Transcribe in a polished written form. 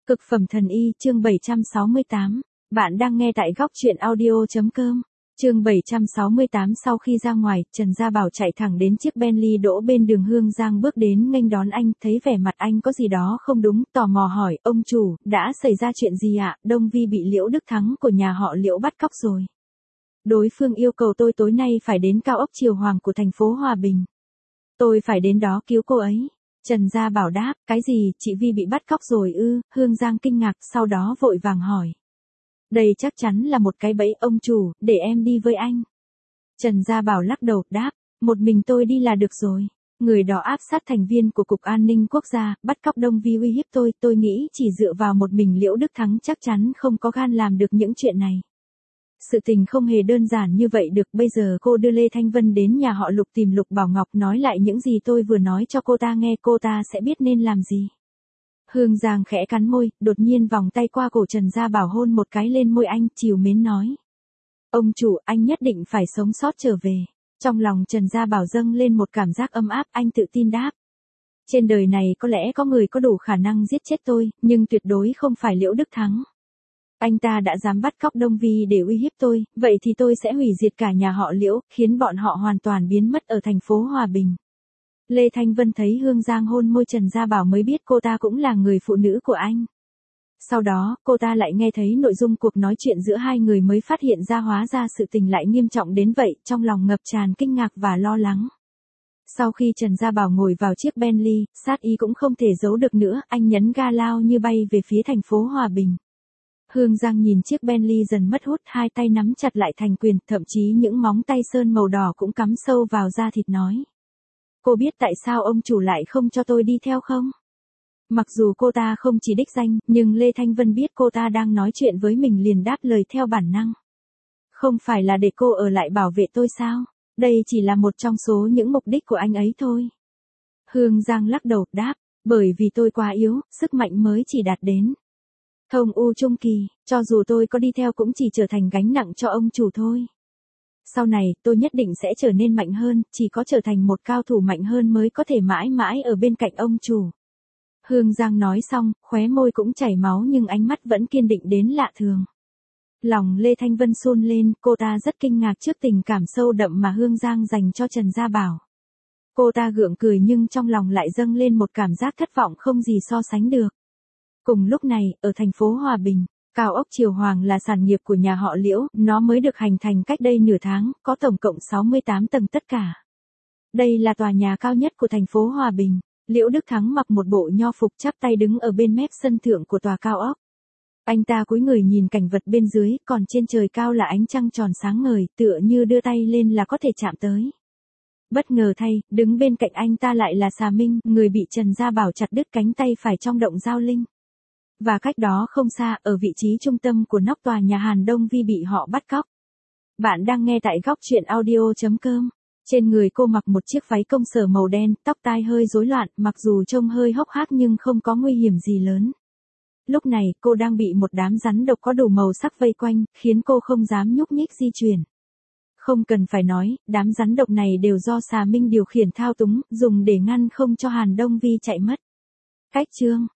Cực phẩm thần y, chương 768. Bạn đang nghe tại góc truyện audio.com. Chương 768. Sau khi ra ngoài, Trần Gia Bảo chạy thẳng đến chiếc Bentley đỗ bên đường Hương Giang, bước đến nghênh đón anh, thấy vẻ mặt anh có gì đó không đúng, tò mò hỏi: "Ông chủ, đã xảy ra chuyện gì ạ?" "Đông Vi bị Liễu Đức Thắng của nhà họ Liễu bắt cóc rồi. Đối phương yêu cầu tôi tối nay phải đến cao ốc Triều Hoàng của thành phố Hòa Bình. Tôi phải đến đó cứu cô ấy." Trần Gia Bảo đáp: "Cái gì, chị Vi bị bắt cóc rồi ư?" Hương Giang kinh ngạc, sau đó vội vàng hỏi: "Đây chắc chắn là một cái bẫy, ông chủ, để em đi với anh." Trần Gia Bảo lắc đầu, đáp: "Một mình tôi đi là được rồi. Người đó áp sát thành viên của Cục An ninh Quốc gia, bắt cóc Đông Vi uy hiếp tôi nghĩ chỉ dựa vào một mình Liễu Đức Thắng chắc chắn không có gan làm được những chuyện này. Sự tình không hề đơn giản như vậy được, bây giờ cô đưa Lê Thanh Vân đến nhà họ Lục tìm Lục Bảo Ngọc nói lại những gì tôi vừa nói cho cô ta nghe, cô ta sẽ biết nên làm gì." Hương Giang khẽ cắn môi, đột nhiên vòng tay qua cổ Trần Gia Bảo hôn một cái lên môi anh, trìu mến nói: "Ông chủ, anh nhất định phải sống sót trở về." Trong lòng Trần Gia Bảo dâng lên một cảm giác ấm áp, anh tự tin đáp: "Trên đời này có lẽ có người có đủ khả năng giết chết tôi, nhưng tuyệt đối không phải Liễu Đức Thắng. Anh ta đã dám bắt cóc Đông Vi để uy hiếp tôi, vậy thì tôi sẽ hủy diệt cả nhà họ Liễu, khiến bọn họ hoàn toàn biến mất ở thành phố Hòa Bình." Lê Thanh Vân thấy Hương Giang hôn môi Trần Gia Bảo mới biết cô ta cũng là người phụ nữ của anh. Sau đó, cô ta lại nghe thấy nội dung cuộc nói chuyện giữa hai người mới phát hiện ra hóa ra sự tình lại nghiêm trọng đến vậy, trong lòng ngập tràn kinh ngạc và lo lắng. Sau khi Trần Gia Bảo ngồi vào chiếc Bentley, sát ý cũng không thể giấu được nữa, anh nhấn ga lao như bay về phía thành phố Hòa Bình. Hương Giang nhìn chiếc Bentley dần mất hút, hai tay nắm chặt lại thành quyền, thậm chí những móng tay sơn màu đỏ cũng cắm sâu vào da thịt nói: "Cô biết tại sao ông chủ lại không cho tôi đi theo không?" Mặc dù cô ta không chỉ đích danh, nhưng Lê Thanh Vân biết cô ta đang nói chuyện với mình liền đáp lời theo bản năng: "Không phải là để cô ở lại bảo vệ tôi sao? Đây chỉ là một trong số những mục đích của anh ấy thôi." Hương Giang lắc đầu, đáp: "Bởi vì tôi quá yếu, sức mạnh mới chỉ đạt đến thông u trung kỳ, cho dù tôi có đi theo cũng chỉ trở thành gánh nặng cho ông chủ thôi. Sau này, tôi nhất định sẽ trở nên mạnh hơn, chỉ có trở thành một cao thủ mạnh hơn mới có thể mãi mãi ở bên cạnh ông chủ." Hương Giang nói xong, khóe môi cũng chảy máu nhưng ánh mắt vẫn kiên định đến lạ thường. Lòng Lê Thanh Vân run lên, cô ta rất kinh ngạc trước tình cảm sâu đậm mà Hương Giang dành cho Trần Gia Bảo. Cô ta gượng cười nhưng trong lòng lại dâng lên một cảm giác thất vọng không gì so sánh được. Cùng lúc này, ở thành phố Hòa Bình, cao ốc Triều Hoàng là sản nghiệp của nhà họ Liễu, nó mới được hành thành cách đây nửa tháng, có tổng cộng 68 tầng tất cả. Đây là tòa nhà cao nhất của thành phố Hòa Bình. Liễu Đức Thắng mặc một bộ nho phục chắp tay đứng ở bên mép sân thượng của tòa cao ốc. Anh ta cúi người nhìn cảnh vật bên dưới, còn trên trời cao là ánh trăng tròn sáng ngời, tựa như đưa tay lên là có thể chạm tới. Bất ngờ thay, đứng bên cạnh anh ta lại là Xà Minh, người bị Trần Gia Bảo chặt đứt cánh tay phải trong động Giao Linh. Và cách đó không xa, ở vị trí trung tâm của nóc tòa nhà Hàn Đông Vi bị họ bắt cóc. Bạn đang nghe tại góc truyện audio.com. Trên người cô mặc một chiếc váy công sở màu đen, tóc tai hơi rối loạn, mặc dù trông hơi hốc hác nhưng không có nguy hiểm gì lớn. Lúc này, cô đang bị một đám rắn độc có đủ màu sắc vây quanh, khiến cô không dám nhúc nhích di chuyển. Không cần phải nói, đám rắn độc này đều do Xà Minh điều khiển thao túng, dùng để ngăn không cho Hàn Đông Vi chạy mất. Cách chương